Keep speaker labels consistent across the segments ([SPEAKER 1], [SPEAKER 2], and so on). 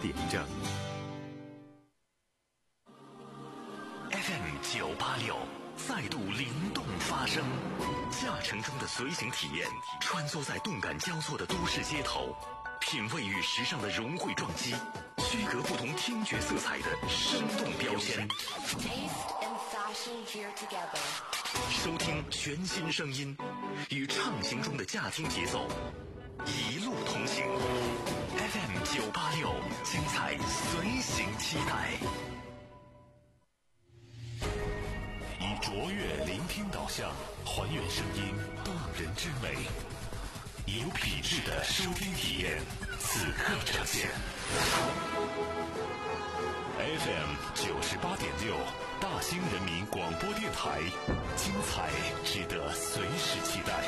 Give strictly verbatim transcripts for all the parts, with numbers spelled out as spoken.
[SPEAKER 1] 点正。F M 九八六再度灵动发声，驾乘中的随行体验，穿梭在动感交错的都市街头，品味与时尚的融汇撞击，区隔不同听觉色彩的生动标签。收听全新声音，与畅行中的驾听节奏，一路同行。F M 九八六，精彩随行期待。以卓越聆听导向，还原声音动人之美，有品质的收听体验，此刻呈现。F M 九十八点六，大兴人民广播电台，精彩值得随时期待。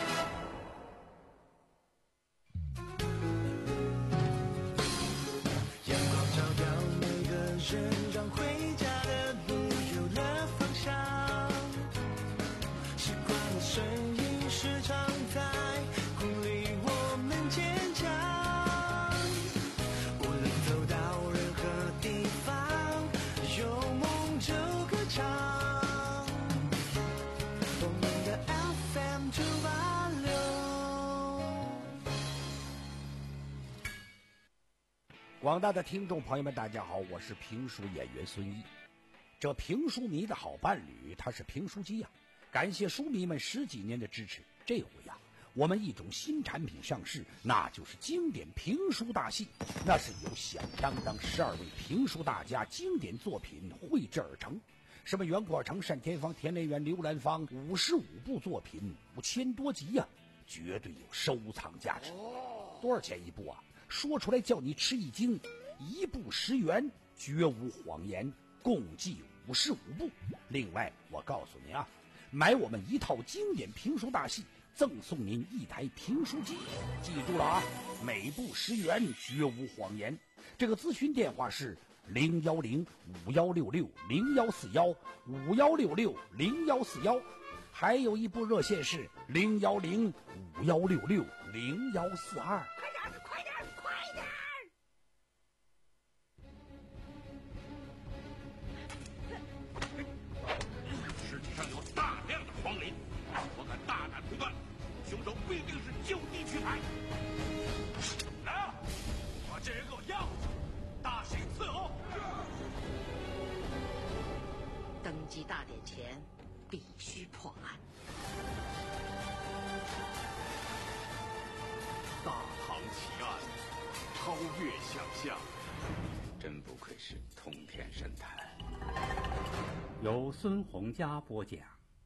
[SPEAKER 2] 阳光照耀每个人，让回家的路有了方向。习惯了身影时常在鼓励我们坚强。无论走到任何地方，有梦就歌唱。我们的 F M 九八六。
[SPEAKER 3] 广大的听众朋友们，大家好，我是评书演员孙一。这评书迷的好伴侣，他是评书机呀、啊！感谢书迷们十几年的支持。这回呀、啊，我们一种新产品上市，那就是经典评书大戏。那是由响当当十二位评书大家经典作品绘制而成，什么袁阔成、单田芳、田连元、刘兰芳，五十五部作品，五千多集呀、啊，绝对有收藏价值。多少钱一部啊？说出来叫你吃一惊，一部十元，绝无谎言，共计五十五部。另外我告诉您啊，买我们一套经典评书大戏，赠送您一台评书机。记住了啊，每部十元，绝无谎言。这个咨询电话是零幺零五幺六六零幺四幺五幺六六零幺四幺，还有一部热线是零幺零五幺六六零幺四二。
[SPEAKER 4] 黄林，我敢大胆推断，凶手必定是就地取材。来啊，把这人给我押回去，大刑伺候。
[SPEAKER 5] 登基大典前必须破案。
[SPEAKER 4] 大唐奇案，超越想象，
[SPEAKER 6] 真不愧是通天神探。
[SPEAKER 7] 由孙洪佳播讲。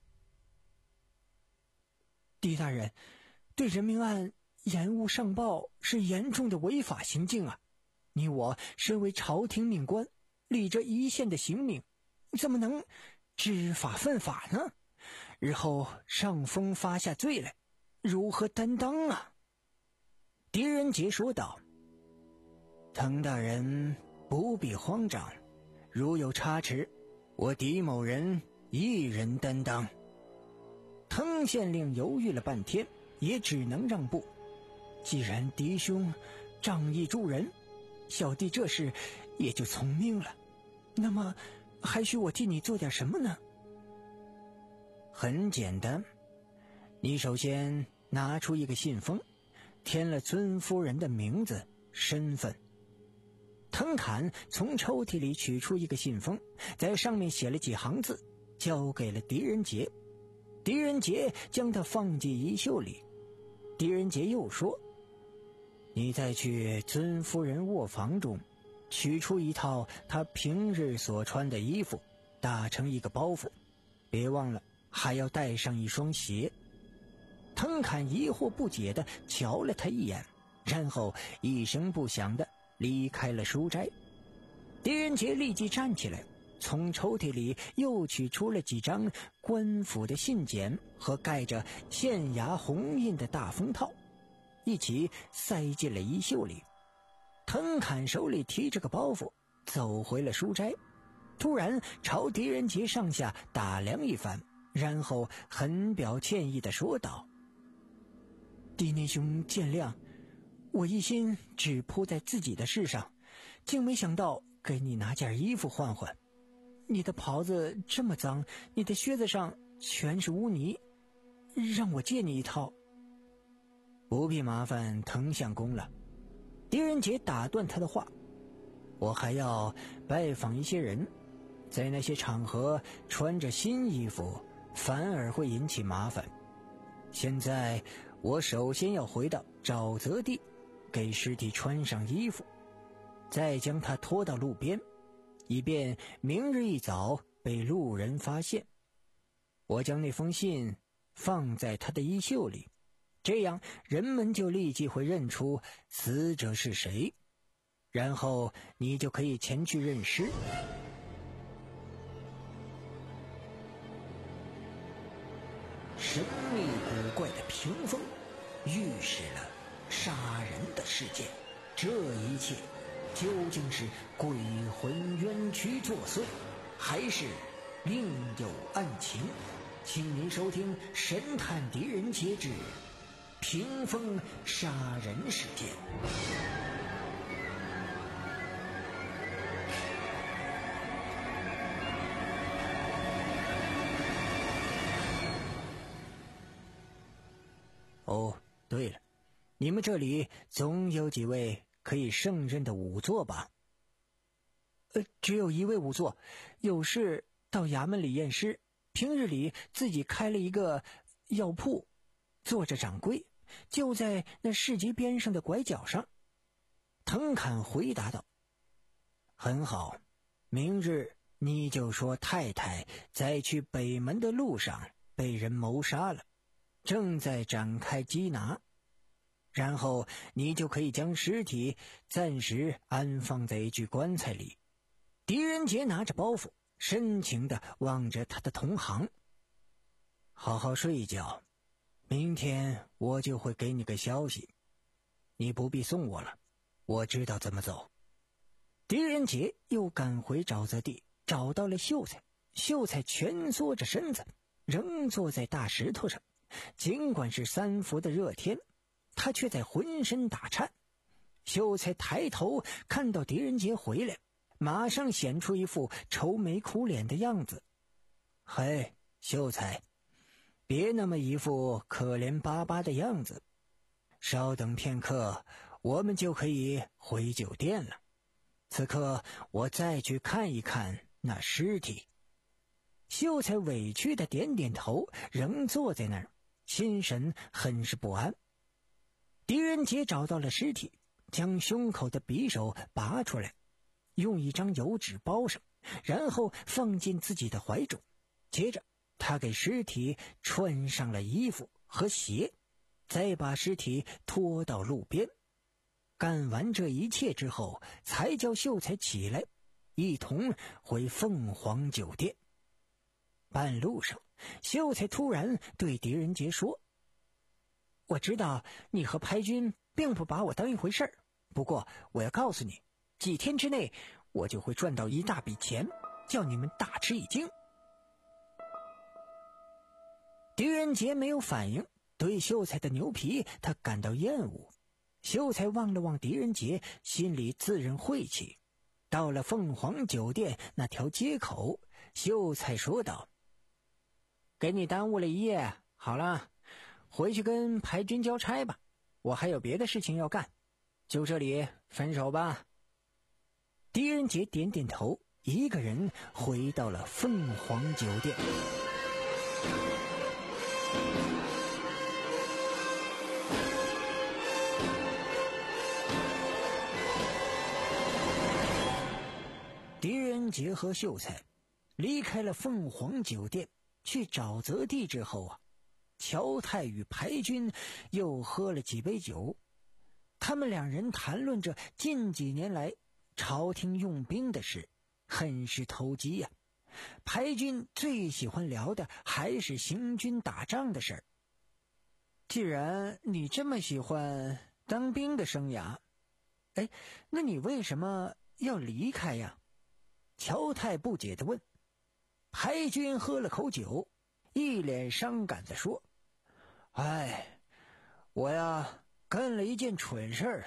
[SPEAKER 8] 狄大人，对人命案延误上报是严重的违法行径啊！你我身为朝廷命官，理着一线的性命，怎么能知法犯法呢？日后上峰发下罪来，如何担当啊？狄仁杰说道：滕大人不必慌张，如有差池，我狄某人一人担当。滕县令犹豫了半天，也只能让步。既然狄兄仗义助人，小弟这事也就从命了。那么还需我替你做点什么呢？很简单，你首先拿出一个信封，填了尊夫人的名字、身份。滕侃从抽屉里取出一个信封，在上面写了几行字，交给了狄仁杰。狄仁杰将它放进衣袖里。狄仁杰又说：你再去尊夫人卧房中取出一套她平日所穿的衣服，打成一个包袱，别忘了还要带上一双鞋。滕侃疑惑不解地瞧了他一眼，然后一声不响地离开了书斋。狄仁杰立即站起来，从抽屉里又取出了几张官府的信笺和盖着县衙红印的大封套，一起塞进了衣袖里。滕侃手里提着个包袱走回了书斋，突然朝狄仁杰上下打量一番，然后很表歉意地说道：狄年兄见谅，我一心只扑在自己的事上， 竟没想到给你拿件衣服换换。你的袍子这么脏，你的靴子上全是污泥，让我借你一套。不必麻烦藤相公了。狄仁杰打断他的话，我还要拜访一些人，在那些场合穿着新衣服反而会引起麻烦。现在我首先要回到沼泽地，给尸体穿上衣服，再将他拖到路边，以便明日一早被路人发现。我将那封信放在他的衣袖里，这样人们就立即会认出死者是谁，然后你就可以前去认尸。神秘古怪的屏风预示了杀人的事件，这一切究竟是鬼魂冤屈作祟，还是另有案情？请您收听《神探狄仁杰之屏风杀人事件》。哦，对了，你们这里总有几位可以胜任的仵作吧？呃，只有一位仵作，有事到衙门里验尸，平日里自己开了一个药铺，做着掌柜，就在那市集边上的拐角上。藤侃回答道：很好，明日你就说太太在去北门的路上被人谋杀了，正在展开缉拿，然后你就可以将尸体暂时安放在一具棺材里。狄仁杰拿着包袱，深情地望着他的同行。好好睡一觉，明天我就会给你个消息，你不必送我了，我知道怎么走。狄仁杰又赶回沼泽地，找到了秀才。秀才蜷缩着身子，仍坐在大石头上，尽管是三伏的热天，他却在浑身打颤。秀才抬头看到狄仁杰回来，马上显出一副愁眉苦脸的样子。嘿，秀才，别那么一副可怜巴巴的样子，稍等片刻，我们就可以回酒店了。此刻我再去看一看那尸体。秀才委屈地点点头，仍坐在那儿，心神很是不安。狄仁杰找到了尸体，将胸口的匕首拔出来，用一张油纸包上，然后放进自己的怀中。接着他给尸体穿上了衣服和鞋，再把尸体拖到路边。干完这一切之后，才叫秀才起来，一同回凤凰酒店。半路上，秀才突然对狄仁杰说：我知道你和排军并不把我当一回事儿，不过我要告诉你，几天之内我就会赚到一大笔钱，叫你们大吃一惊。狄仁杰没有反应，对秀才的牛皮他感到厌恶。秀才望了望狄仁杰，心里自认晦气。到了凤凰酒店那条街口，秀才说道：给你耽误了一夜，好了，回去跟排军交差吧，我还有别的事情要干，就这里分手吧。狄仁杰点点头，一个人回到了凤凰酒店。狄仁杰和秀才离开了凤凰酒店，去沼泽地之后啊，乔太与排军又喝了几杯酒。他们两人谈论着近几年来朝廷用兵的事，很是投机呀、啊。排军最喜欢聊的还是行军打仗的事儿。既然你这么喜欢当兵的生涯，哎，那你为什么要离开呀？乔太不解地问。排军喝了口酒，一脸伤感地说：哎，我呀干了一件蠢事儿，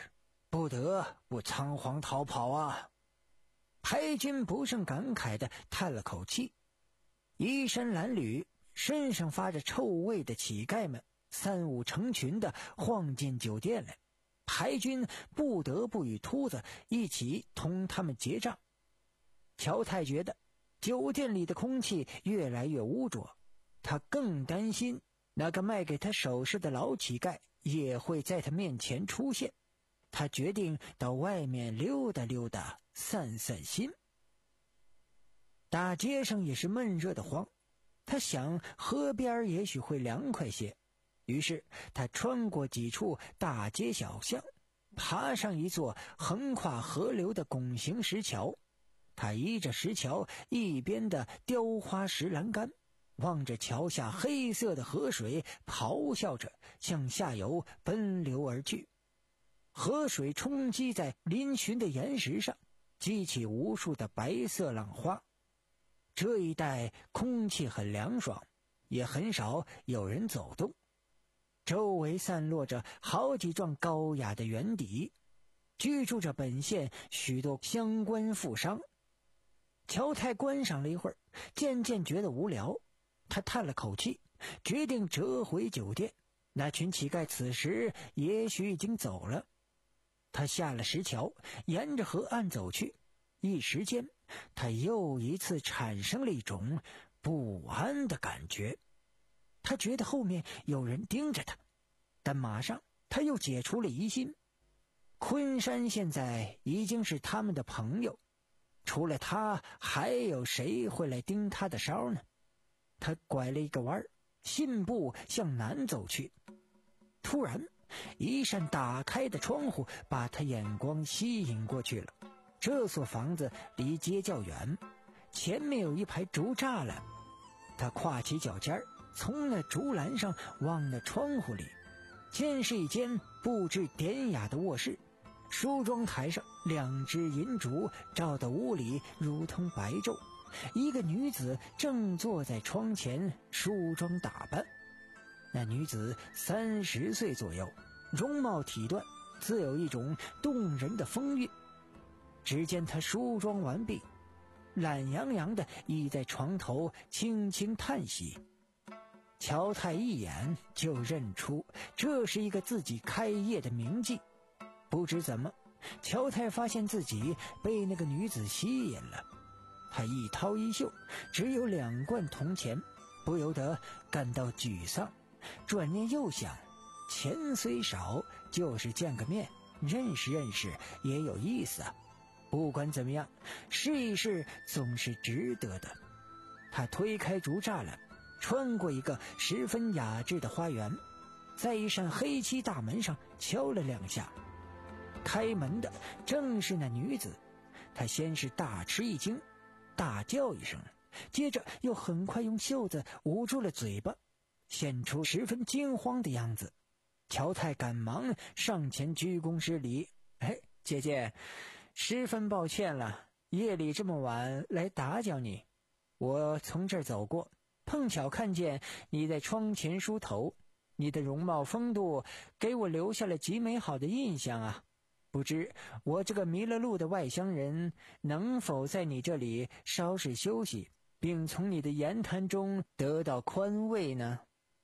[SPEAKER 8] 不得不仓皇逃跑啊！排军不胜感慨地叹了口气。衣衫褴褛、身上发着臭味的乞丐们三五成群地晃进酒店来，排军不得不与秃子一起同他们结账。乔太觉得酒店里的空气越来越污浊，他更担心那个卖给他首饰的老乞丐也会在他面前出现。他决定到外面溜达溜达，散散心。大街上也是闷热的慌，他想河边也许会凉快些，于是他穿过几处大街小巷，爬上一座横跨河流的拱形石桥。他依着石桥一边的雕花石栏杆，望着桥下黑色的河水，咆哮着向下游奔流而去。河水冲击在嶙峋的岩石上，激起无数的白色浪花。这一带空气很凉爽，也很少有人走动。周围散落着好几幢高雅的园邸，居住着本县许多乡官富商。乔太观赏了一会儿，渐渐觉得无聊，他叹了口气，决定折回酒店。那群乞丐此时也许已经走了。他下了石桥，沿着河岸走去。一时间，他又一次产生了一种不安的感觉。他觉得后面有人盯着他，但马上他又解除了疑心。昆山现在已经是他们的朋友，除了他，还有谁会来盯他的梢呢？他拐了一个弯，信步向南走去。突然，一扇打开的窗户把他眼光吸引过去了。这所房子离街较远，前面有一排竹栅栏。他跨起脚尖，从那竹栏上望那窗户里，见是一间布置典雅的卧室。梳妆台上两只银烛照得屋里如同白昼，一个女子正坐在窗前梳妆打扮。那女子三十岁左右，容貌体段，自有一种动人的风韵。只见她梳妆完毕，懒洋洋地倚在床头轻轻叹息。乔太一眼就认出这是一个自己开业的名妓。不知怎么，乔太发现自己被那个女子吸引了。他一掏衣袖，只有两贯铜钱，不由得感到沮丧。转念又想，钱虽少，就是见个面，认识认识也有意思啊。不管怎么样，试一试总是值得的。他推开竹栅栏，穿过一个十分雅致的花园，在一扇黑漆大门上敲了两下。开门的正是那女子。她先是大吃一惊，大叫一声，接着又很快用袖子捂住了嘴巴，显出十分惊慌的样子。乔太赶忙上前鞠躬施礼：“哎，姐姐，十分抱歉了，夜里这么晚来打搅你。我从这儿走过，碰巧看见你在窗前梳头，你的容貌风度给我留下了极美好的印象啊。不知我这个迷了路的外乡人能否在你这里稍事休息，并从你的言谈中得到宽慰呢？”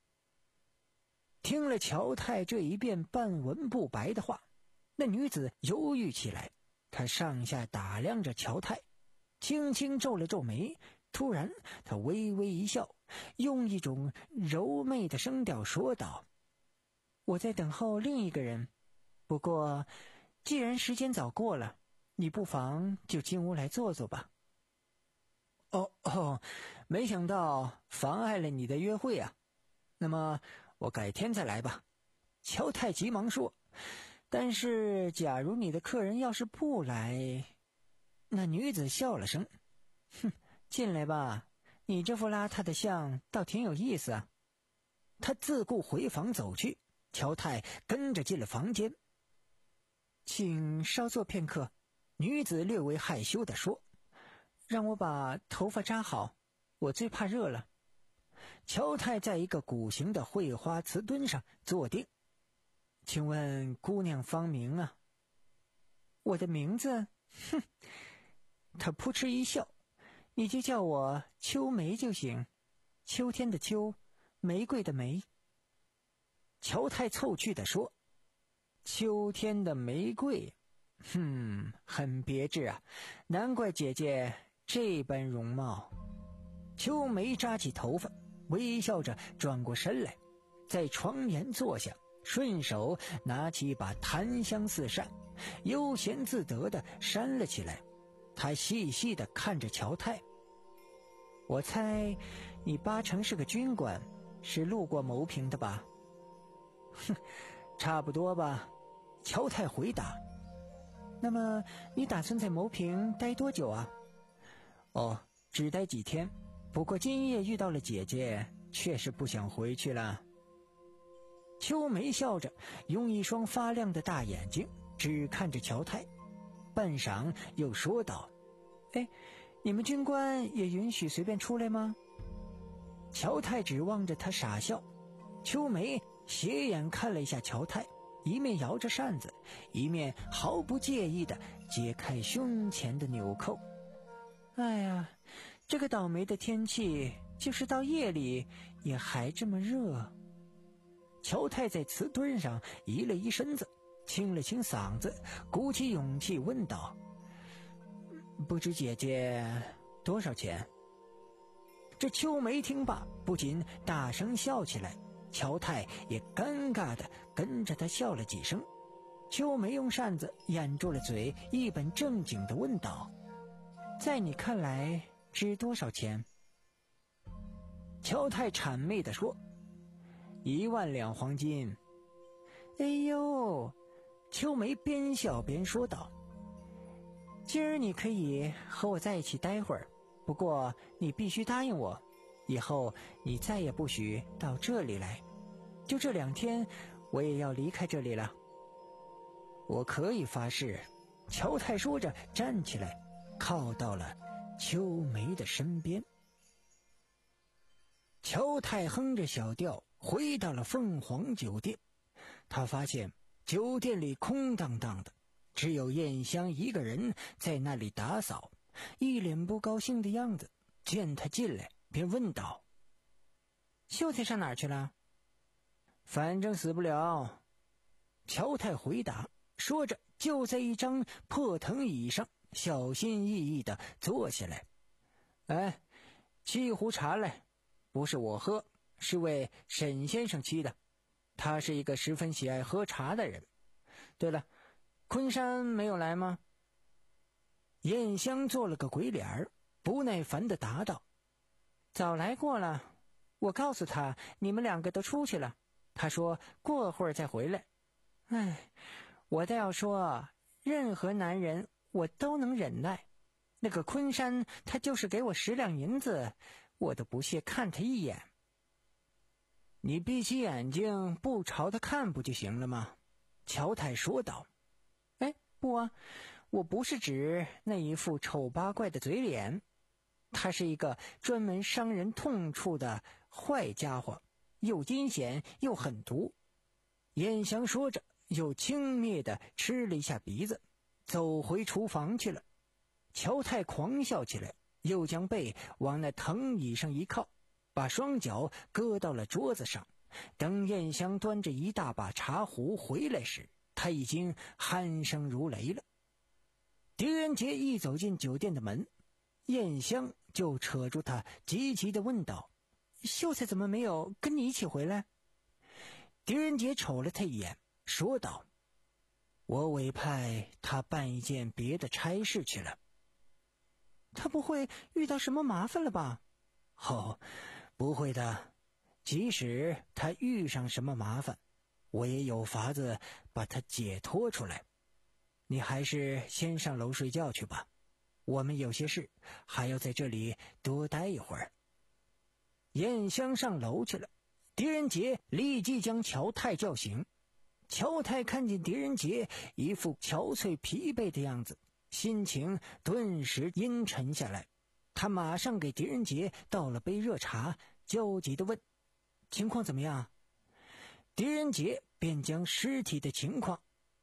[SPEAKER 8] 听了乔太这一遍半文不白的话，那女子犹豫起来。她上下打量着乔太，轻轻皱了皱眉，突然她微微一笑，用一种柔媚的声调说道：“我在等候另一个人，不过既然时间早过了，你不妨就进屋来坐坐吧。”哦哦，没想到妨碍了你的约会啊。那么我改天再来吧。乔太急忙说：“但是假如你的客人要是不来……”那女子笑了声：“哼，进来吧，你这副邋遢的相倒挺有意思啊。”她自顾回房走去，乔太跟着进了房间。“请稍坐片刻。”女子略微害羞地说，“让我把头发扎好，我最怕热了。”乔太在一个古形的绘花瓷墩上坐定。“请问姑娘芳名啊？” 我的名字？哼！他扑哧一笑，你就叫我秋梅就行，秋天的秋，玫瑰的玫。乔太凑趣地说，秋天的玫瑰，哼，很别致啊，难怪姐姐这般容貌。秋梅扎起头发，微笑着转过身来，在床沿坐下，顺手拿起一把檀香四扇，悠闲自得地扇了起来。他细细地看着乔太，我猜你八成是个军官，是路过牟平的吧？哼，差不多吧，乔太回答。那么你打算在牟平待多久啊？哦，只待几天，不过今夜遇到了姐姐，确实不想回去了。秋梅笑着，用一双发亮的大眼睛只看着乔太，半晌又说道，哎，你们军官也允许随便出来吗？乔太只望着他傻笑。秋梅斜眼看了一下乔太，一面摇着扇子，一面毫不介意地解开胸前的纽扣。哎呀，这个倒霉的天气，就是到夜里也还这么热。乔太在瓷墩上移了移身子，清了清嗓子，鼓起勇气问道，不知姐姐多少钱？这秋梅听罢，不禁大声笑起来，乔太也尴尬地跟着他笑了几声。秋梅用扇子掩住了嘴，一本正经地问道，在你看来值多少钱？乔太谄媚地说，一万两黄金。哎呦，秋梅边笑边说道，今儿你可以和我在一起待会儿，不过你必须答应我，以后你再也不许到这里来，就这两天我也要离开这里了。我可以发誓。乔太说着站起来，靠到了秋梅的身边。乔太哼着小调回到了凤凰酒店，他发现酒店里空荡荡的，只有燕香一个人在那里打扫，一脸不高兴的样子。见他进来便问道，秀才上哪儿去了？反正死不了。乔太回答，说着就在一张破藤椅上小心翼翼地坐下来。哎，沏一壶茶来，不是我喝，是为沈先生沏的，他是一个十分喜爱喝茶的人。对了，昆山没有来吗？燕香做了个鬼脸儿，不耐烦地答道，早来过了，我告诉他你们两个都出去了，他说过会儿再回来。哎，我倒要说，任何男人我都能忍耐，那个昆山他就是给我十两银子，我都不屑看他一眼。你闭起眼睛不朝他看不就行了吗？乔太说道。哎，不啊，我不是指那一副丑八怪的嘴脸，他是一个专门伤人痛处的坏家伙，又阴险又狠毒。燕香说着又轻蔑地吃了一下鼻子，走回厨房去了。乔太狂笑起来，又将背往那藤椅上一靠，把双脚搁到了桌子上。等燕香端着一大把茶壶回来时，他已经鼾声如雷了。狄仁杰一走进酒店的门，燕香就扯住他，急急地问道，秀才怎么没有跟你一起回来？狄仁杰瞅了他一眼，说道，我委派他办一件别的差事去了。他不会遇到什么麻烦了吧？哦，不会的，即使他遇上什么麻烦，我也有法子把他解脱出来。你还是先上楼睡觉去吧，我们有些事还要在这里多待一会儿。燕香上楼去了，狄仁杰立即将乔太叫醒。乔太看见狄仁杰一副憔悴疲惫的样子，心情顿时阴沉下来。他马上给狄仁杰倒了杯热茶，焦急地问，情况怎么样？狄仁杰便将尸体的情况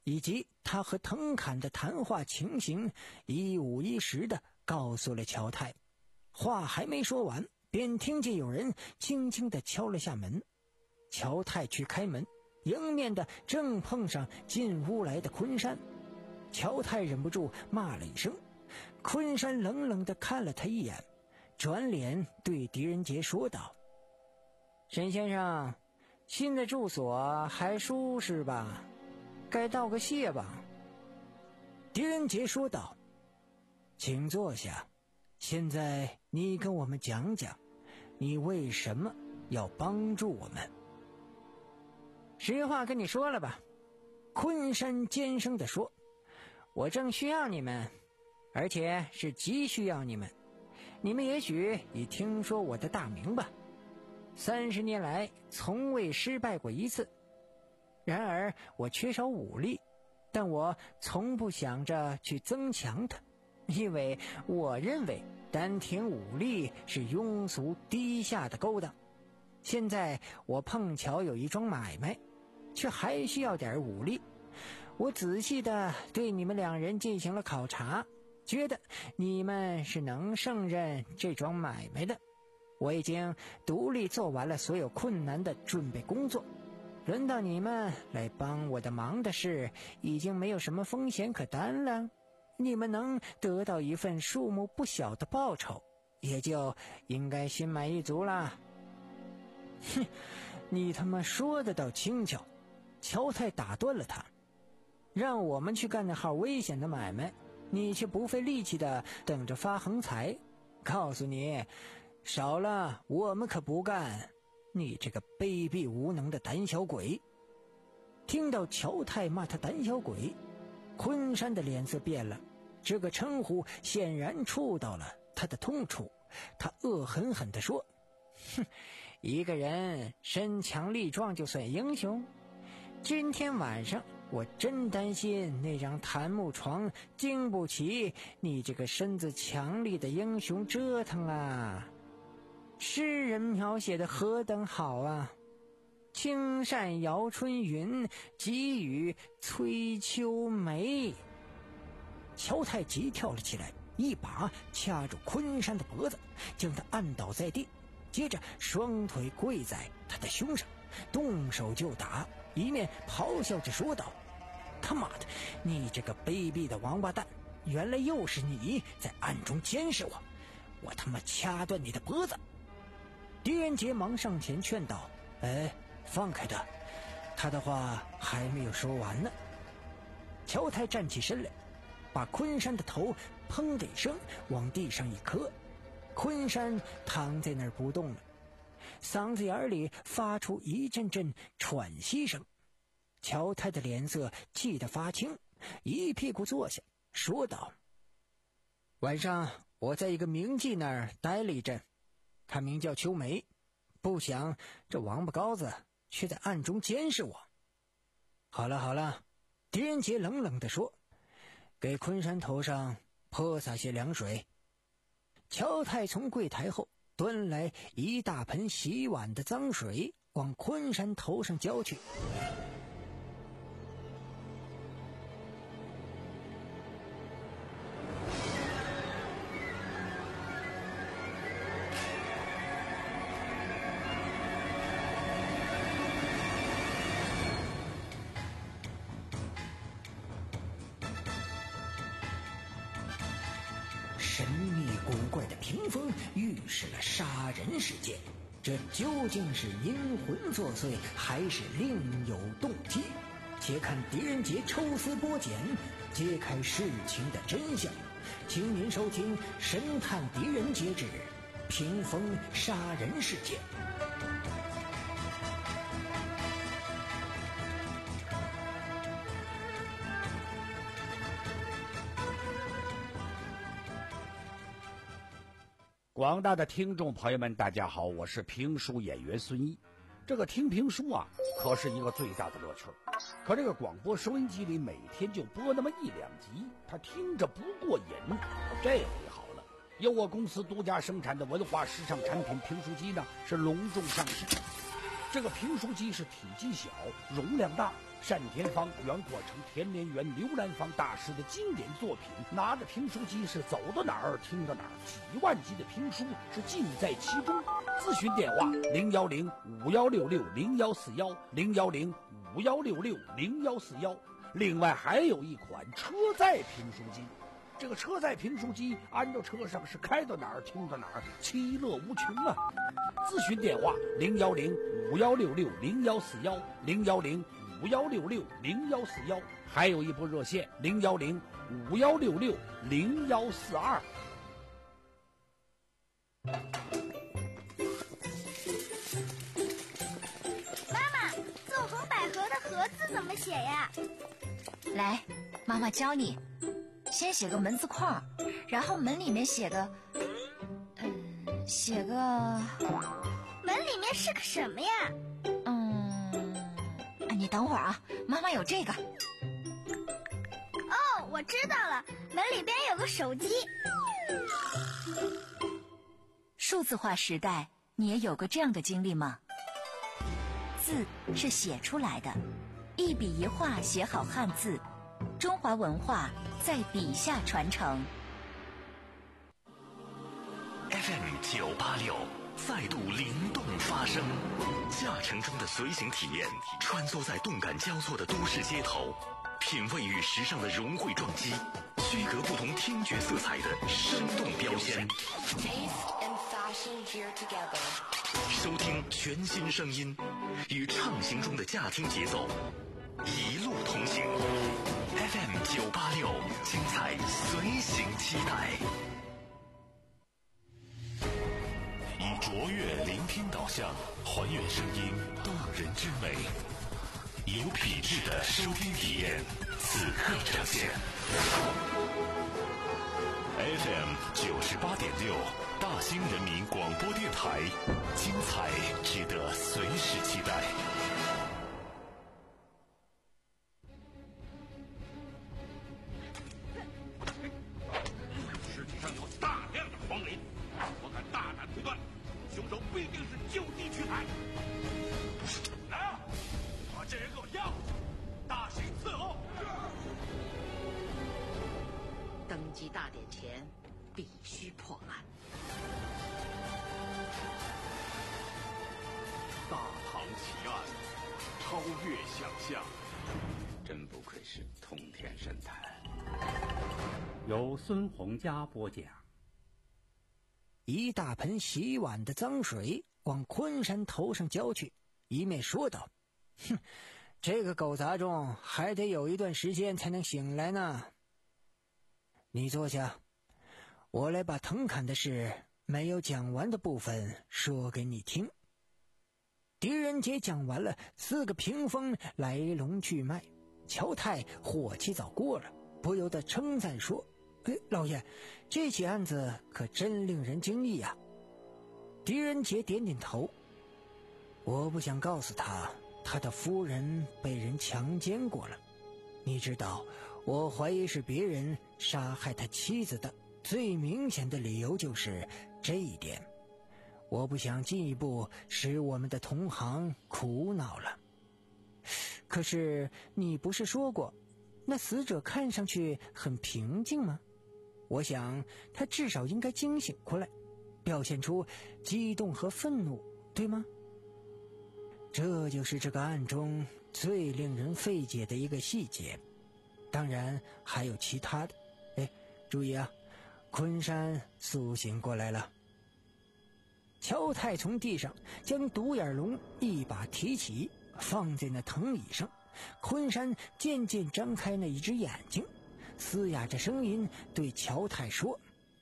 [SPEAKER 8] 以及他和藤侃的谈话情形，一五一十地告诉了乔太。话还没说完，便听见有人轻轻地敲了下门。乔太去开门，迎面的正碰上进屋来的昆山。乔太忍不住骂了一声，昆山冷冷地看了他一眼，转脸对狄仁杰说道：沈先生，新的住所还舒适吧？该道个谢吧。狄仁杰说道：请坐下，现在你跟我们讲讲，你为什么要帮助我们？实话跟你说了吧，昆山尖声地说，我正需要你们，而且是急需要你们。你们也许已听说我的大名吧，三十年来从未失败过一次。然而我缺少武力，但我从不想着去增强它，因为我认为单凭武力是庸俗低下的勾当。现在我碰巧有一桩买卖，却还需要点武力。我仔细地对你们两人进行了考察，觉得你们是能胜任这桩买卖的。我已经独立做完了所有困难的准备工作，轮到你们来帮我的忙的事，已经没有什么风险可担了。你们能得到一份数目不小的报酬，也就应该心满意足了。哼，你他妈说的倒轻巧。乔太打断了他，让我们去干那号危险的买卖，你却不费力气的等着发横财。告诉你，少了我们可不干，你这个卑鄙无能的胆小鬼。听到乔太骂他胆小鬼，昆山的脸色变了，这个称呼显然触到了他的痛处。他恶狠狠地说，哼，一个人身强力壮就算英雄？今天晚上我真担心那张檀木床经不起你这个身子强力的英雄折腾啊。诗人描写的何等好啊，青山摇春云，急雨催秋梅。乔太急跳了起来，一把掐住昆山的脖子，将他按倒在地，接着双腿跪在他的胸上，动手就打，一面咆哮着说道：他妈的，你这个卑鄙的王八蛋，原来又是你在暗中监视我，我他妈掐断你的脖子。狄仁杰忙上前劝道：哎，放开他，他的话还没有说完呢。乔太站起身来，把昆山的头砰的一声往地上一磕，昆山躺在那儿不动了，嗓子眼里发出一阵阵喘息声。乔太的脸色气得发青，一屁股坐下，说道：晚上我在一个名妓那儿待了一阵，他名叫秋梅，不想这王八羔子却在暗中监视我。好了好了，狄仁杰冷冷地说，给昆山头上泼洒些凉水。乔太从柜台后端来一大盆洗碗的脏水，往昆山头上浇去。神秘古怪的屏风预示了杀人事件，这究竟是阴魂作祟，还是另有动机？且看狄仁杰抽丝剥茧，揭开事情的真相。请您收听《神探狄仁杰之屏风杀人事件》。
[SPEAKER 3] 广大的听众朋友们，大家好，我是评书演员孙一。这个听评书啊，可是一个最大的乐趣。可这个广播收音机里每天就播那么一两集，他听着不过瘾。这回好了，由我公司独家生产的文化时尚产品评书机呢，是隆重上市。 这个评书机是体积小，容量大。单田芳、袁国成、田连元、刘兰芳大师的经典作品，拿着评书机是走到哪儿听到哪儿，几万集的评书是尽在其中。咨询电话零幺零五幺六六零幺四幺零幺零五幺六六零幺四幺。另外还有一款车载评书机，这个车载评书机安到车上是开到哪儿听到哪儿，其乐无穷啊！咨询电话零幺零五幺六六零幺四幺零幺零五幺六六零幺四幺，还有一部热线零幺零五幺六六零幺四二。
[SPEAKER 9] 妈妈，纵横捭阖的阖字怎么写呀？
[SPEAKER 10] 来，妈妈教你。先写个门字框，然后门里面写个，嗯，写个。
[SPEAKER 9] 门里面是个什么呀？
[SPEAKER 10] 嗯，你等会儿啊，妈妈有这个。
[SPEAKER 9] 哦，我知道了，门里边有个手机。
[SPEAKER 10] 数字化时代，你也有过这样的经历吗？字是写出来的，一笔一画写好汉字，中华文化在笔下传承。
[SPEAKER 1] F M 九八六再度灵动发声，驾乘中的随行体验，穿梭在动感交错的都市街头，品味与时尚的融汇撞击，区隔不同听觉色彩的生动标签。收听全新声音，与畅行中的驾听节奏，一路同行。F M 九八六，精彩随行期待。以卓越聆听导向，还原声音动人之美，有品质的收听体验，此刻呈现。F M 九十八点六，大兴人民广播电台，精彩值得随时期待。
[SPEAKER 4] 尸体上有大量的黄磷，我敢大胆推断，凶手必定是就地取材。来啊，把这人给我要去，大刑伺候。
[SPEAKER 5] 登基大典前必须破案。
[SPEAKER 4] 大唐奇案，超越想象，
[SPEAKER 6] 真不愧是通天神探。
[SPEAKER 7] 由孙洪佳播讲。
[SPEAKER 8] 一大盆洗碗的脏水往昆山头上浇去，一面说道：哼，这个狗杂种还得有一段时间才能醒来呢。你坐下，我来把藤砍的事没有讲完的部分说给你听。狄仁杰讲完了四个屏风来龙去脉，乔太火气早过了，不由得称赞说：哎，老爷，这起案子可真令人惊异呀。狄仁杰点点头，我不想告诉他他的夫人被人强奸过了。你知道，我怀疑是别人杀害他妻子的最明显的理由就是这一点。我不想进一步使我们的同行苦恼了。可是你不是说过，那死者看上去很平静吗？我想他至少应该惊醒过来，表现出激动和愤怒，对吗？这就是这个案中最令人费解的一个细节，当然还有其他的。哎，注意啊，昆山苏醒过来了。乔太从地上将独眼龙一把提起，放在那藤椅上。昆山渐渐张开那一只眼睛，嘶哑着声音对乔太说：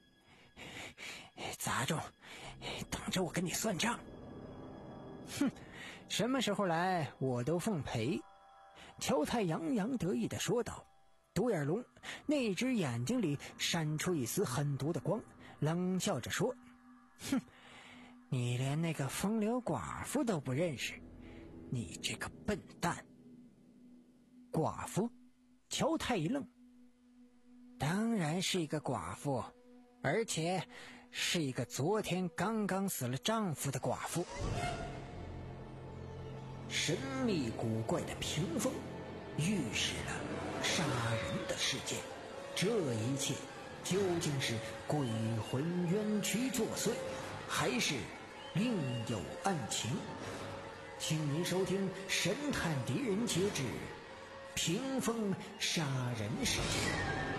[SPEAKER 8] 杂种，等着我跟你算账。哼，什么时候来我都奉陪。乔太洋洋得意地说道。独眼龙那只眼睛里闪出一丝狠毒的光，冷笑着说：哼，你连那个风流寡妇都不认识，你这个笨蛋。寡妇？乔太一愣，当然是一个寡妇，而且是一个昨天刚刚死了丈夫的寡妇。 神秘古怪的屏风，预示了杀人的事件。这一切究竟是鬼魂冤屈作祟，还是另有案情？请您收听《神探狄仁杰之屏风杀人事件》。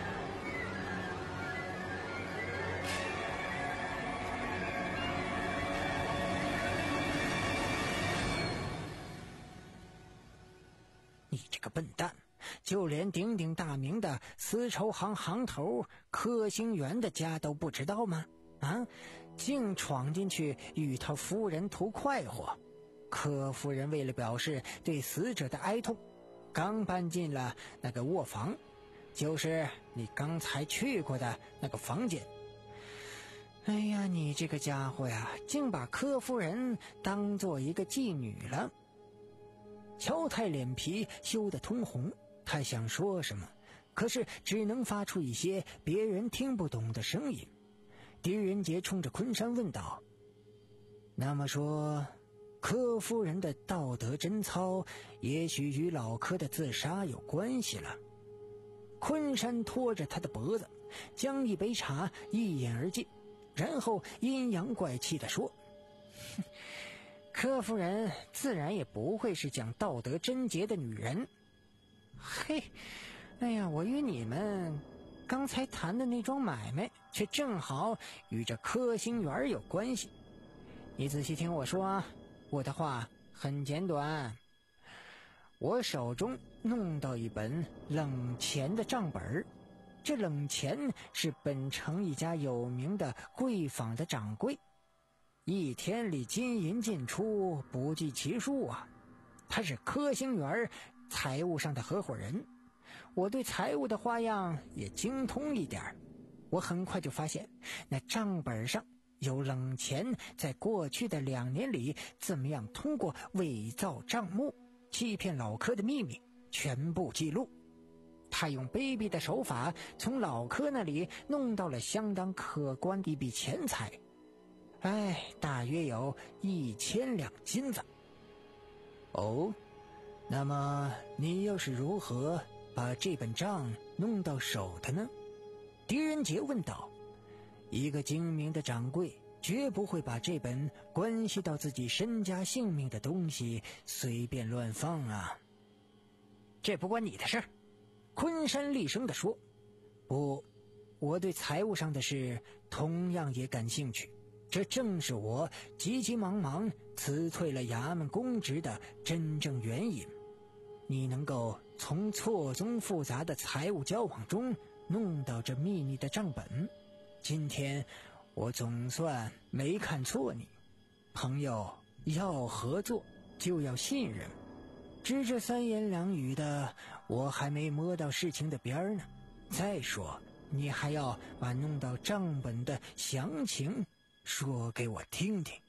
[SPEAKER 8] 你这个笨蛋，就连鼎鼎大名的丝绸行行头柯兴元的家都不知道吗？啊，竟闯进去与他夫人图快活。柯夫人为了表示对死者的哀痛，刚搬进了那个卧房，就是你刚才去过的那个房间。哎呀，你这个家伙呀，竟把柯夫人当做一个妓女了。乔太脸皮羞得通红，他想说什么，可是只能发出一些别人听不懂的声音。狄仁杰冲着昆山问道：那么说，柯夫人的道德贞操也许与老柯的自杀有关系了？昆山拖着他的脖子，将一杯茶一饮而尽，然后阴阳怪气地说：柯夫人自然也不会是讲道德贞洁的女人。嘿，哎呀，我与你们刚才谈的那桩买卖却正好与这柯兴元有关系。你仔细听我说啊，我的话很简短。我手中弄到一本冷钱的账本，这冷钱是本城一家有名的贵坊的掌柜，一天里金银进出不计其数啊。他是柯兴元财务上的合伙人，我对财务的花样也精通一点。我很快就发现那账本上有冷钱在过去的两年里怎么样通过伪造账目欺骗老柯的秘密全部记录。他用卑鄙的手法从老柯那里弄到了相当可观的一笔钱财，哎，大约有一千两金子。哦，那么你又是如何把这本账弄到手的呢？狄仁杰问道。一个精明的掌柜绝不会把这本关系到自己身家性命的东西随便乱放啊。这不关你的事。昆山厉声地说。不，我对财务上的事同样也感兴趣，这正是我急急忙忙辞退了衙门公职的真正原因。你能够从错综复杂的财务交往中弄到这秘密的账本，今天我总算没看错你。朋友，要合作就要信任，只这三言两语的，我还没摸到事情的边儿呢。再说，你还要把弄到账本的详情说给我听听。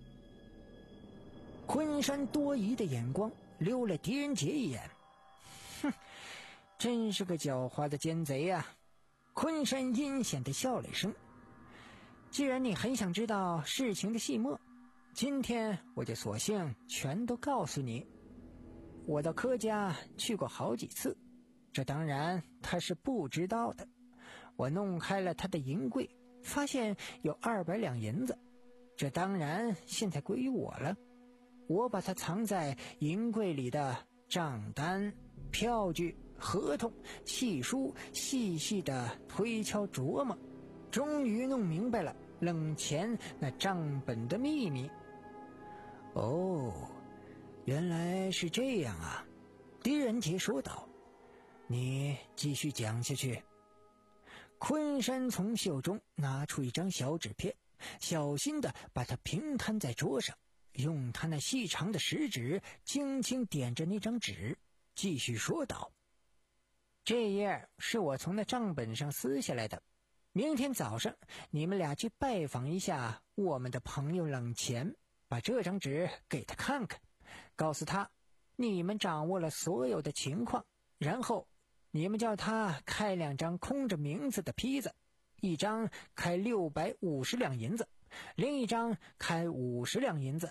[SPEAKER 8] 昆山多疑的眼光溜了狄仁杰一眼，哼，真是个狡猾的奸贼呀、啊！昆山阴险地笑了一声。既然你很想知道事情的细末，今天我就索性全都告诉你。我到柯家去过好几次，这当然他是不知道的。我弄开了他的银柜，发现有二百两银子，这当然现在归于我了。我把它藏在银柜里的账单、票据、合同、契书细细的推敲琢磨，终于弄明白了冷钱那账本的秘密。哦，原来是这样啊，狄仁杰说道。你继续讲下去。昆山从袖中拿出一张小纸片，小心地把它平摊在桌上，用他那细长的食指轻轻点着那张纸，继续说道：这页是我从那账本上撕下来的，明天早上你们俩去拜访一下我们的朋友冷钱，把这张纸给他看看，告诉他你们掌握了所有的情况，然后你们叫他开两张空着名字的坯子，一张开六百五十两银子，另一张开五十两银子，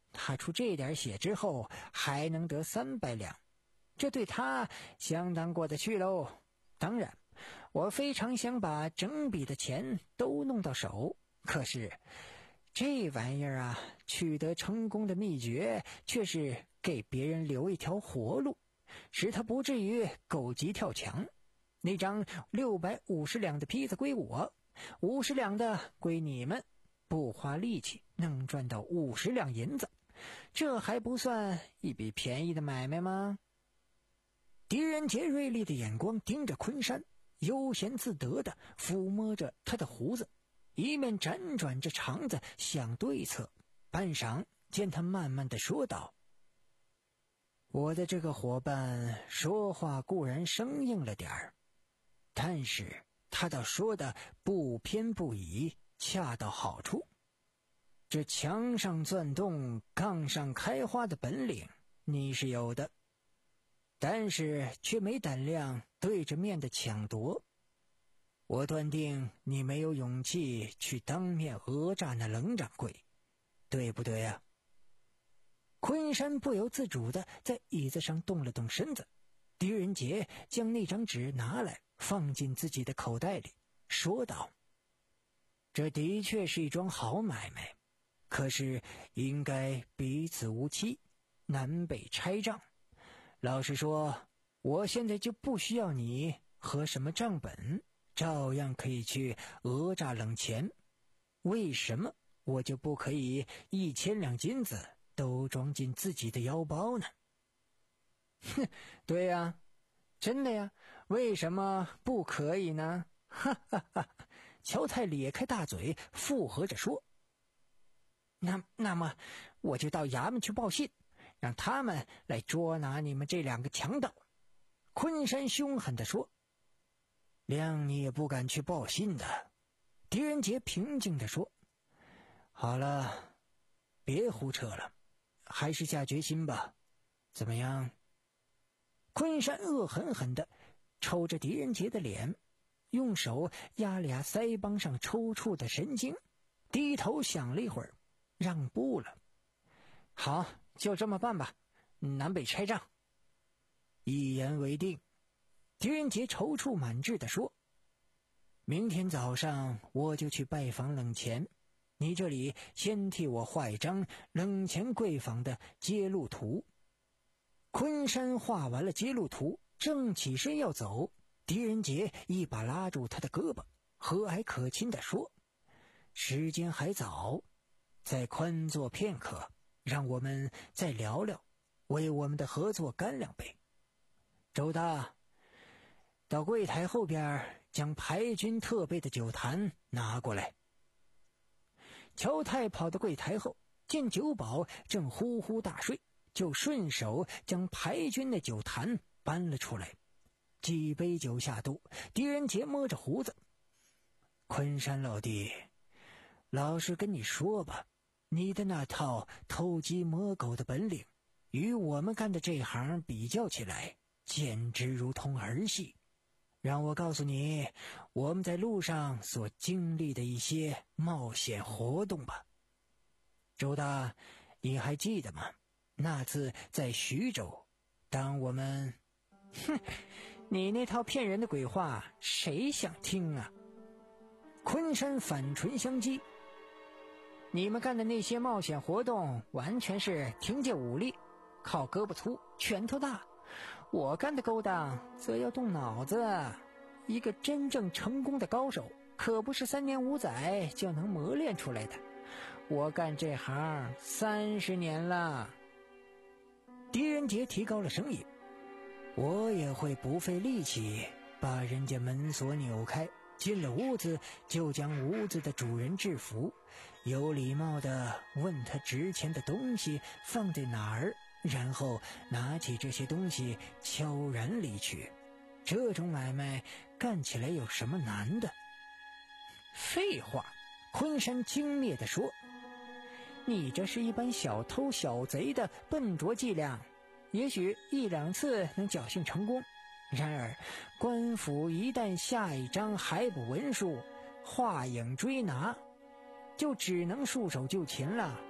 [SPEAKER 8] 他出这点血之后还能得三百两，这对他相当过得去喽。当然我非常想把整笔的钱都弄到手，可是这玩意儿啊，取得成功的秘诀却是给别人留一条活路，使他不至于狗急跳墙。那张六百五十两的坯子归我，五十两的归你们，不花力气能赚到五十两银子，这还不算一笔便宜的买卖吗？狄仁杰锐利的眼光盯着昆山，悠闲自得地抚摸着他的胡子，一面辗转着肠子想对策。半晌见他慢慢地说道：我的这个伙伴说话固然生硬了点儿，但是他倒说的不偏不倚，恰到好处。这墙上钻洞，杠上开花的本领你是有的，但是却没胆量对着面的抢夺。我断定你没有勇气去当面讹诈那冷掌柜，对不对啊？昆山不由自主地在椅子上动了动身子，狄仁杰将那张纸拿来放进自己的口袋里，说道：这的确是一桩好买卖，可是应该彼此无期，南北拆账。老实说，我现在就不需要你和什么账本，照样可以去讹诈冷钱。为什么我就不可以一千两金子都装进自己的腰包呢？哼，对呀，真的呀，为什么不可以呢？哈哈哈！乔太咧开大嘴附和着说：那那么我就到衙门去报信，让他们来捉拿你们这两个强盗。昆山凶狠地说。谅你也不敢去报信的，狄仁杰平静地说。好了，别胡扯了，还是下决心吧，怎么样？昆山恶狠狠地抽着狄仁杰的脸，用手压了压腮帮上抽搐的神经，低头想了一会儿，让步了。好，就这么办吧，南北拆账。一言为定。狄仁杰踌躇满志地说：明天早上我就去拜访冷钱，你这里先替我画一张冷钱贵坊的揭路图。昆山画完了揭路图，正起身要走，狄仁杰一把拉住他的胳膊，和蔼可亲地说：时间还早，再宽坐片刻，让我们再聊聊，为我们的合作干两杯。周大，到柜台后边将排军特备的酒坛拿过来。乔太跑到柜台后，见酒保正呼呼大睡，就顺手将排军的酒坛搬了出来。几杯酒下肚，狄仁杰摸着胡子：昆山老弟，老实跟你说吧，你的那套偷鸡摸狗的本领，与我们干的这行比较起来，简直如同儿戏。让我告诉你，我们在路上所经历的一些冒险活动吧。周大，你还记得吗？那次在徐州，当我们……哼，你那套骗人的鬼话，谁想听啊？昆山反唇相讥：你们干的那些冒险活动，完全是凭借武力，靠胳膊粗，拳头大。我干的勾当则要动脑子，一个真正成功的高手可不是三年五载就能磨练出来的，我干这行三十年了。狄仁杰提高了声音：我也会不费力气把人家门锁扭开，进了屋子就将屋子的主人制服，有礼貌地问他值钱的东西放在哪儿，然后拿起这些东西悄然离去。这种买卖干起来有什么难的？废话，昆山轻蔑地说，你这是一般小偷小贼的笨拙伎俩，也许一两次能侥幸成功，然而官府一旦下一张海捕文书，画影追拿，就只能束手就擒了。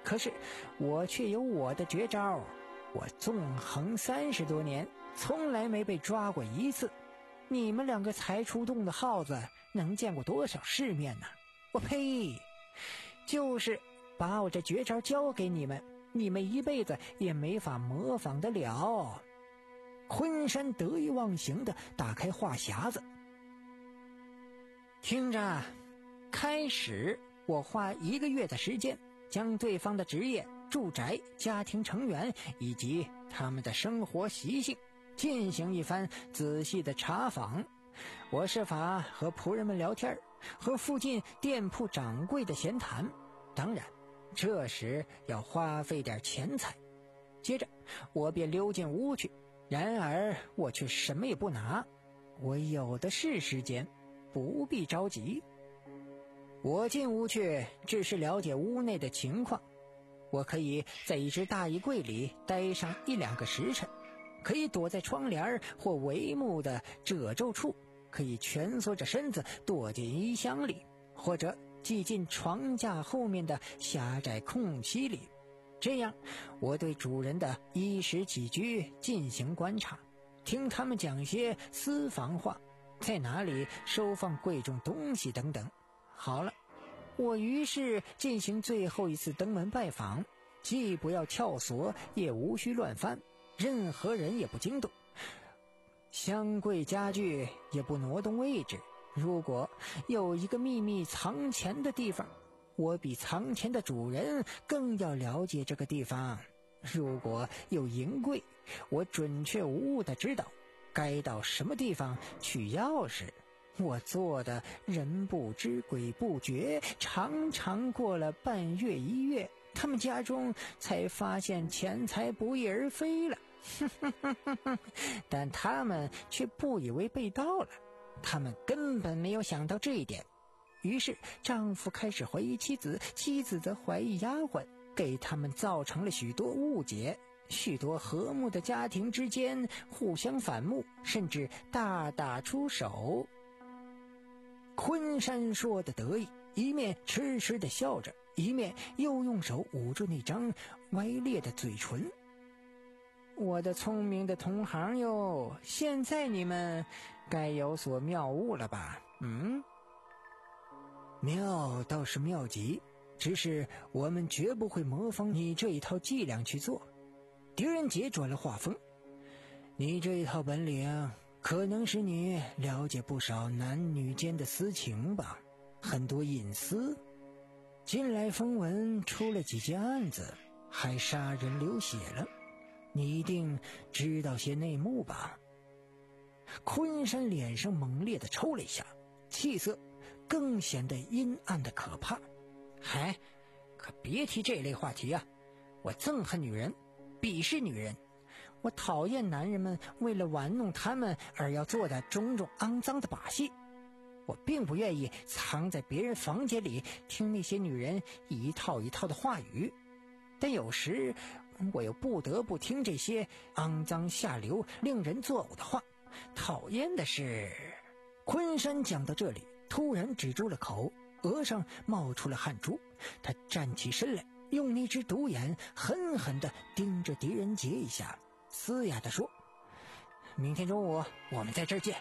[SPEAKER 8] 可是我却有我的绝招，我纵横三十多年，从来没被抓过一次。你们两个才出洞的耗子，能见过多少世面呢？我呸！就是把我这绝招教给你们，你们一辈子也没法模仿得了。昆山得意忘形地打开话匣子，听着，开始我花一个月的时间，将对方的职业、住宅、家庭成员以及他们的生活习性进行一番仔细的查访。我设法和仆人们聊天，和附近店铺掌柜的闲谈，当然这时要花费点钱财。接着我便溜进屋去，然而我却什么也不拿，我有的是时间，不必着急。我进屋去只是了解屋内的情况，我可以在一只大衣柜里待上一两个时辰，可以躲在窗帘或帷幕的褶皱处，可以蜷缩着身子躲进衣箱里，或者挤进床架后面的狭窄空隙里。这样我对主人的衣食起居进行观察，听他们讲些私房话，在哪里收放贵重东西等等。好了，我于是进行最后一次登门拜访，既不要撬锁，也无需乱翻，任何人也不惊动，箱柜家具也不挪动位置。如果有一个秘密藏钱的地方，我比藏钱的主人更要了解这个地方。如果有银柜，我准确无误地知道该到什么地方取钥匙。我做的人不知鬼不觉，常常过了半月一月，他们家中才发现钱财不翼而飞了。但他们却不以为被盗了，他们根本没有想到这一点。于是丈夫开始怀疑妻子，妻子则怀疑丫鬟，给他们造成了许多误解，许多和睦的家庭之间互相反目，甚至大打出手。昆山说的得意，一面痴痴地笑着，一面又用手捂住那张歪裂的嘴唇。我的聪明的同行哟，现在你们该有所妙悟了吧？嗯，妙倒是妙极，只是我们绝不会模仿你这一套伎俩去做。狄仁杰转了话锋，你这一套本领可能使你了解不少男女间的私情吧，很多隐私。近来风闻出了几件案子，还杀人流血了，你一定知道些内幕吧？昆山脸上猛烈地抽了一下，气色更显得阴暗的可怕。嗨，可别提这类话题啊！我憎恨女人，鄙视女人，我讨厌男人们为了玩弄他们而要做的种种肮脏的把戏。我并不愿意藏在别人房间里听那些女人一套一套的话语，但有时我又不得不听这些肮脏下流令人作呕的话。讨厌的是，昆山讲到这里突然止住了口，额上冒出了汗珠。他站起身来，用那只独眼狠狠地盯着狄仁杰一下，嘶哑地说：明天中午我们在这儿见。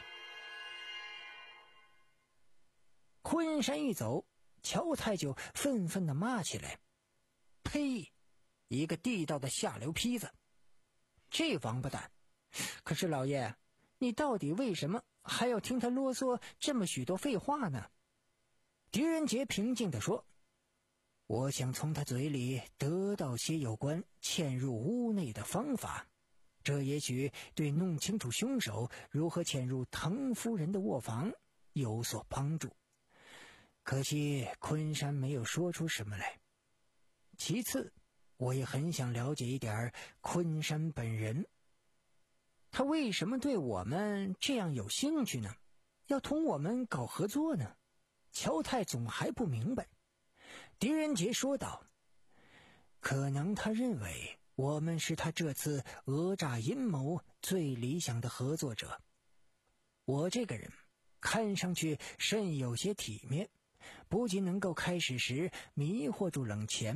[SPEAKER 8] 昆山一走，乔太就愤愤地骂起来：呸！一个地道的下流坯子！这王八蛋！可是老爷，你到底为什么还要听他啰嗦这么许多废话呢？狄仁杰平静地说：我想从他嘴里得到些有关潜入屋内的方法，这也许对弄清楚凶手如何潜入滕夫人的卧房有所帮助。可惜昆山没有说出什么来。其次，我也很想了解一点昆山本人，他为什么对我们这样有兴趣呢？要同我们搞合作呢？乔太总还不明白。狄仁杰说道：可能他认为我们是他这次讹诈阴谋最理想的合作者。我这个人看上去甚有些体面，不仅能够开始时迷惑住冷钱，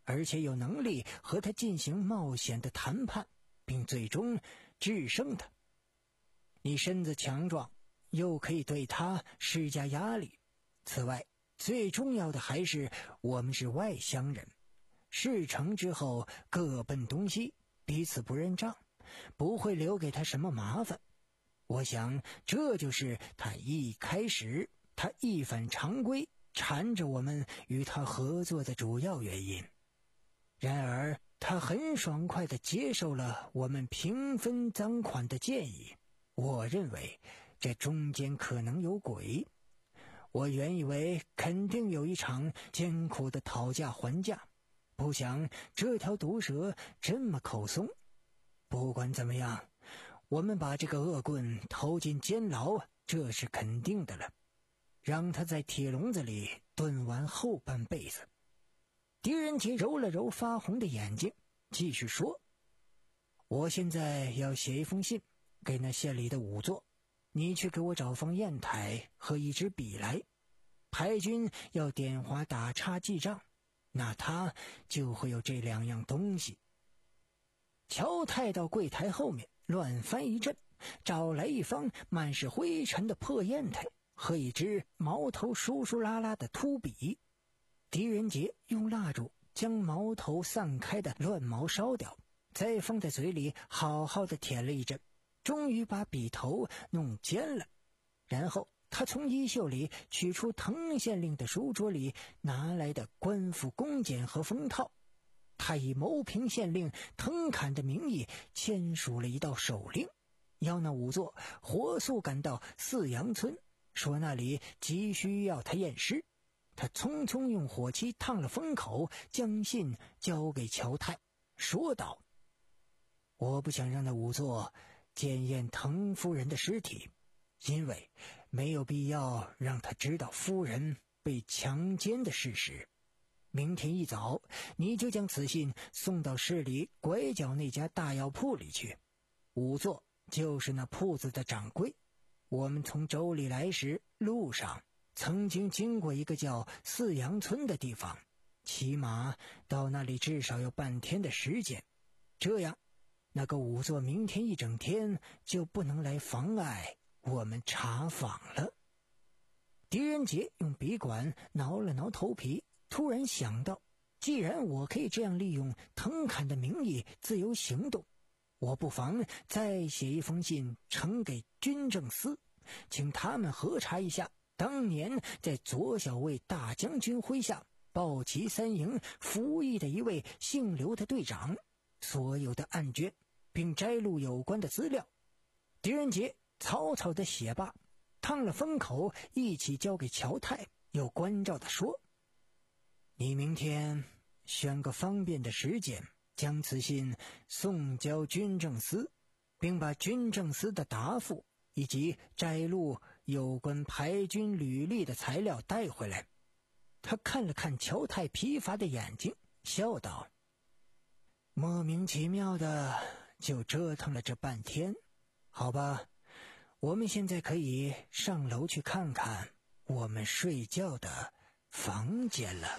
[SPEAKER 8] 而且有能力和他进行冒险的谈判，并最终制胜他。你身子强壮，又可以对他施加压力。此外，最重要的还是我们是外乡人，事成之后各奔东西，彼此不认账，不会留给他什么麻烦。我想这就是他一开始他一反常规缠着我们与他合作的主要原因。然而他很爽快地接受了我们平分赃款的建议。我认为这中间可能有鬼。我原以为肯定有一场艰苦的讨价还价，不想这条毒蛇这么口松。不管怎么样，我们把这个恶棍投进监牢，这是肯定的了，让他在铁笼子里蹲完后半辈子。狄仁杰揉了揉发红的眼睛，继续说：我现在要写一封信给那县里的仵作，你去给我找方砚台和一支笔来。牌军要点划打叉记账，那他就会有这两样东西。乔太到柜台后面乱翻一阵，找来一方满是灰尘的破砚台和一支毛头疏疏拉拉的秃笔。狄仁杰用蜡烛将毛头散开的乱毛烧掉，再放在嘴里好好的舔了一阵，终于把笔头弄尖了。然后他从衣袖里取出滕县令的书桌里拿来的官府公检和封套，他以牟平县令滕侃的名义签署了一道手令，要那仵作火速赶到四阳村，说那里急需要他验尸。他匆匆用火漆烫了封口，将信交给乔太，说道：我不想让那仵作检验滕夫人的尸体，因为没有必要让他知道夫人被强奸的事实。明天一早，你就将此信送到市里拐角那家大药铺里去。仵作就是那铺子的掌柜。我们从州里来时，路上曾经经过一个叫四阳村的地方，骑马到那里至少要半天的时间。这样，那个仵作明天一整天就不能来妨碍我们查访了。狄仁杰用笔管挠了挠头皮，突然想到，既然我可以这样利用滕侃的名义自由行动，我不妨再写一封信呈给军政司，请他们核查一下当年在左小卫大将军麾下抱旗三营服役的一位姓刘的队长所有的案卷，并摘录有关的资料。狄仁杰草草的写罢，烫了封口，一起交给乔太，又关照地说：你明天选个方便的时间，将此信送交军政司，并把军政司的答复以及摘录有关排军履历的材料带回来。他看了看乔太疲乏的眼睛，笑道：莫名其妙的就折腾了这半天，好吧，我们现在可以上楼去看看我们睡觉的房间了。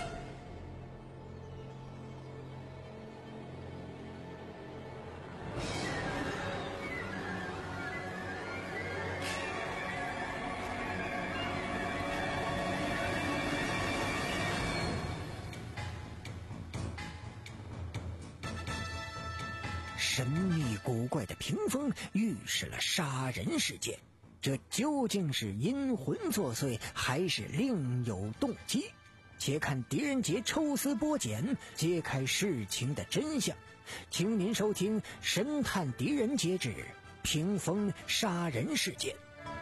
[SPEAKER 8] 神秘古怪的屏风预示了杀人事件，这究竟是阴魂作祟，还是另有动机？且看狄仁杰抽丝剥茧，揭开事情的真相。请您收听《神探狄仁杰之屏风杀人事件》。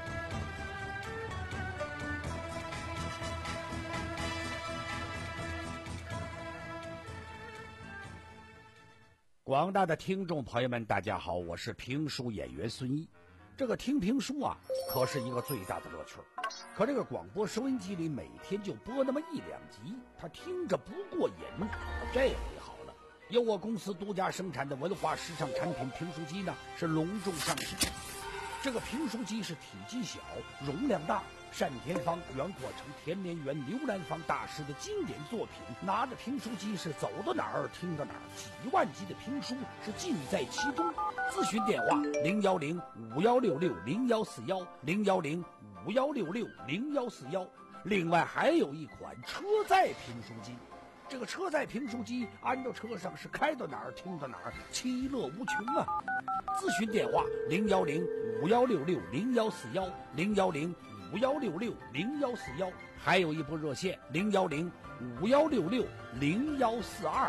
[SPEAKER 3] 广大的听众朋友们，大家好，我是评书演员孙一。这个听评书啊，可是一个最大的乐趣。可这个广播收音机里每天就播那么一两集，他听着不过瘾。这回好了，由我公司独家生产的文化时尚产品评书机呢，是隆重上市。这个评书机是体积小、容量大、 单田芳、袁阔成、田连元、刘兰芳大师的经典作品。拿着评书机是走到哪儿听到哪儿，几万集的评书是尽在其中。咨询电话零幺零五幺六六零幺四幺零幺零五幺六六零幺四幺。另外还有一款车载评书机，这个车载评书机安到车上是开到哪儿听到哪儿，其乐无穷啊！咨询电话零幺零五幺六六零幺四幺零幺零五幺六六零幺四幺，还有一部热线零幺零五幺六六零幺四二。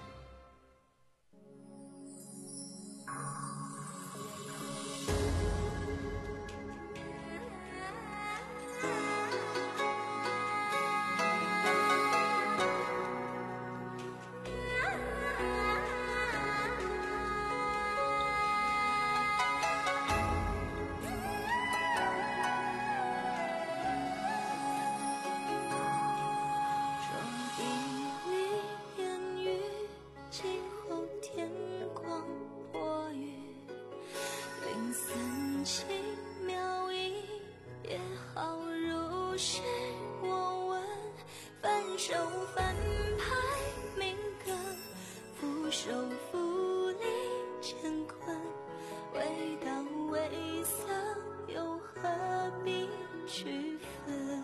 [SPEAKER 11] 手翻拍民歌，俯首负力乾坤，未到未色，又何必区分？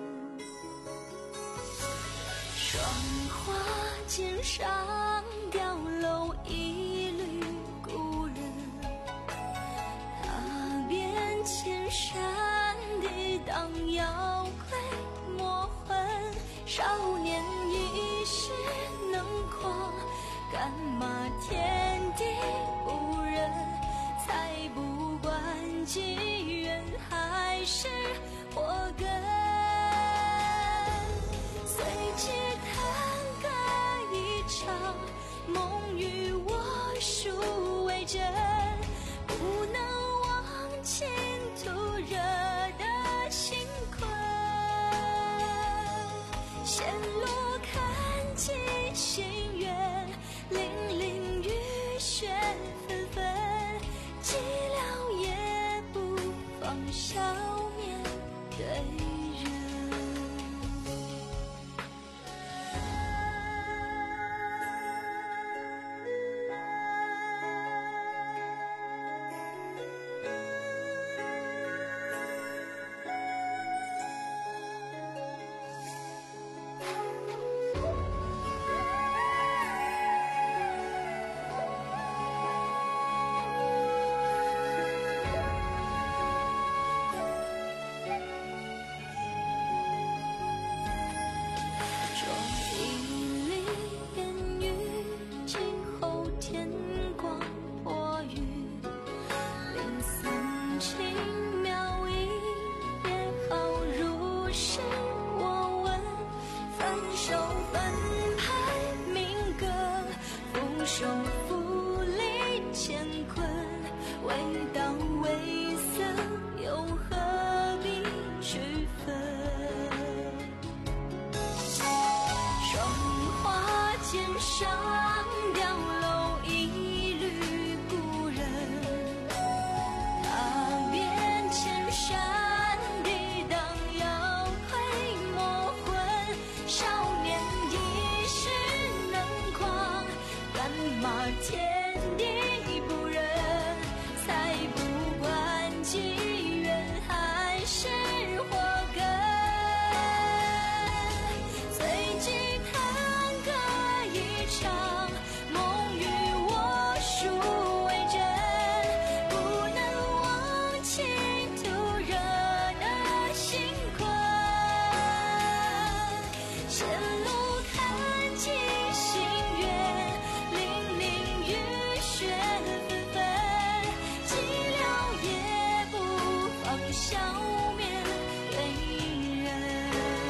[SPEAKER 11] 霜花肩上雕镂一缕故人，踏遍千山地荡摇归魔魂。少年一世能狂，干嘛天地无人？才不管机缘还是祸根。随即弹歌一场，梦与我殊为真，不能忘情途热的心困。线路看尽心愿，凛凛雨雪纷纷，寂寥也不放笑面对人。手负力乾坤，未到未色，又何必区分？霜花肩上雕镂一缕故人，踏遍千山地荡摇归魔魂。少年一世能狂，干嘛天地不仁？才不管机缘还是祸根。随即弹歌一场，梦与我殊为真，不能忘情途热的心困。线路看尽心愿，凛凛雨雪纷纷，寂寥也不放笑面对人。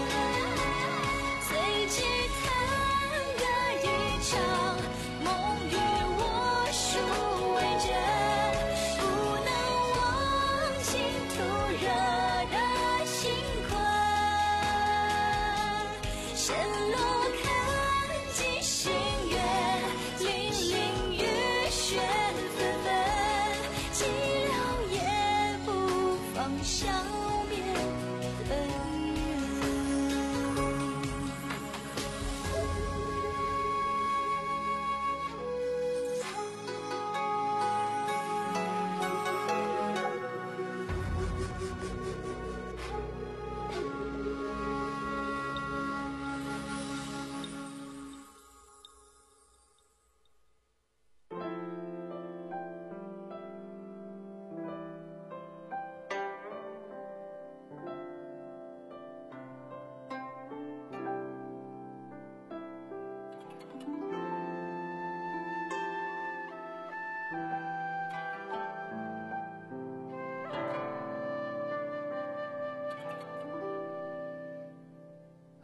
[SPEAKER 11] 随即弹歌一场，梦与我殊为真，不能忘情途热的心困。线路看尽心愿，凛凛雨雪纷纷，寂寥也不放笑面对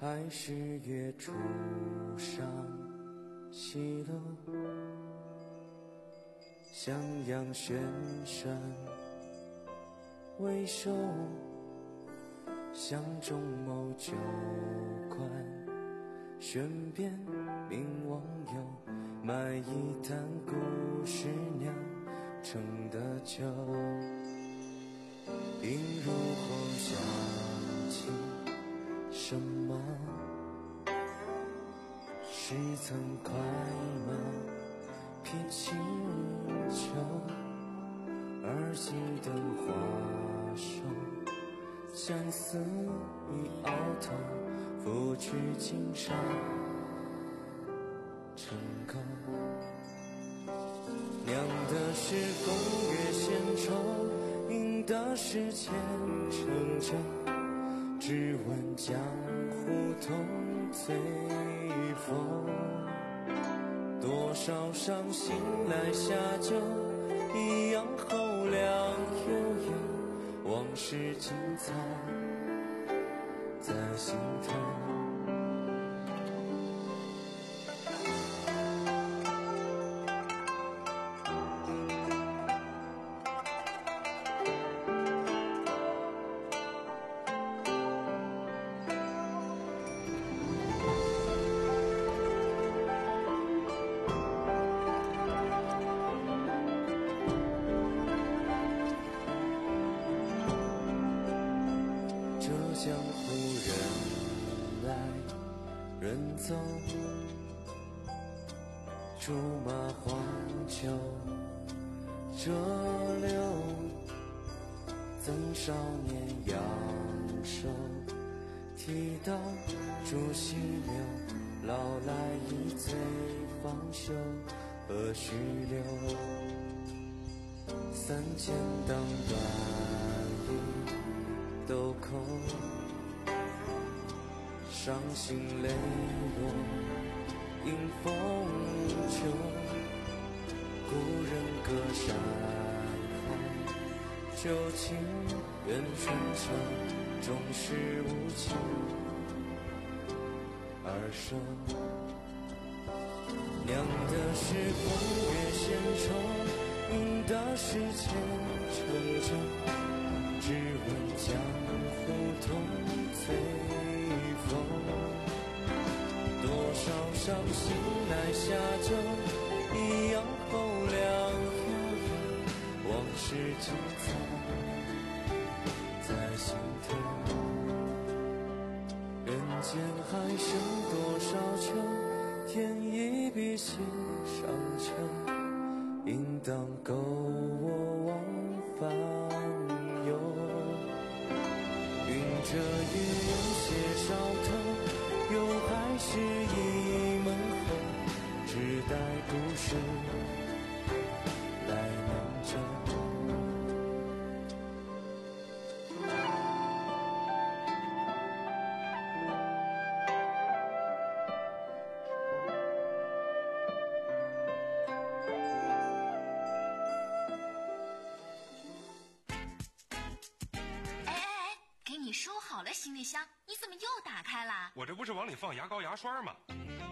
[SPEAKER 2] 还是月初上西楼，襄阳轩山为首，相中某酒馆，选边名网友，买一坛故事酿成的酒，饮入后想起什么？是曾快马披清秋，而今灯花瘦，相思已熬透，拂去金沙成垢。酿的是风月闲愁，饮的是前程酒，只闻江湖痛醉风，多少伤心来下酒，一样后凉悠悠，往事精彩在心头。江湖人来人走，竹马黄酒折柳，赠少年扬手，提刀逐溪流，老来一醉方休，何须留？三千当断一豆蔻，伤心泪落迎风秋，故人隔山海，旧情愿传承，终是无情而生。酿的是风月闲愁，饮的是前程酒，只闻江湖痛醉风，多少伤心来下酒，一样后凉悠悠，往事精彩在心头。人间还剩多少愁，添一笔心上愁，应当够我往返游。云遮雨有些少头，又还是一门后，只待故事来酿酒。
[SPEAKER 10] 收好了行李箱，你怎么又打开了？
[SPEAKER 4] 我这不是往里放牙膏牙刷吗？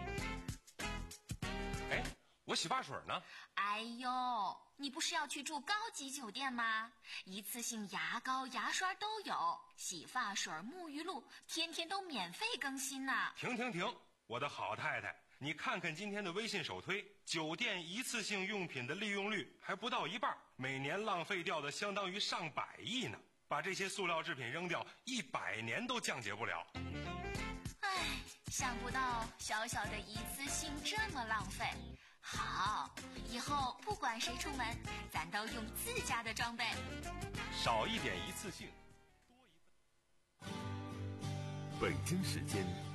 [SPEAKER 4] 哎，我洗发水呢？
[SPEAKER 10] 哎呦，你不是要去住高级酒店吗？一次性牙膏牙刷都有，洗发水沐浴露天天都免费更新呢。
[SPEAKER 4] 停停停，我的好太太，你看看今天的微信首推，酒店一次性用品的利用率还不到一半，每年浪费掉的相当于上百亿呢。把这些塑料制品扔掉，一百年都降解不了。
[SPEAKER 10] 唉，想不到小小的一次性这么浪费。好，以后不管谁出门，咱都用自家的装备，
[SPEAKER 4] 少一点一次性，多一份。
[SPEAKER 1] 北京时间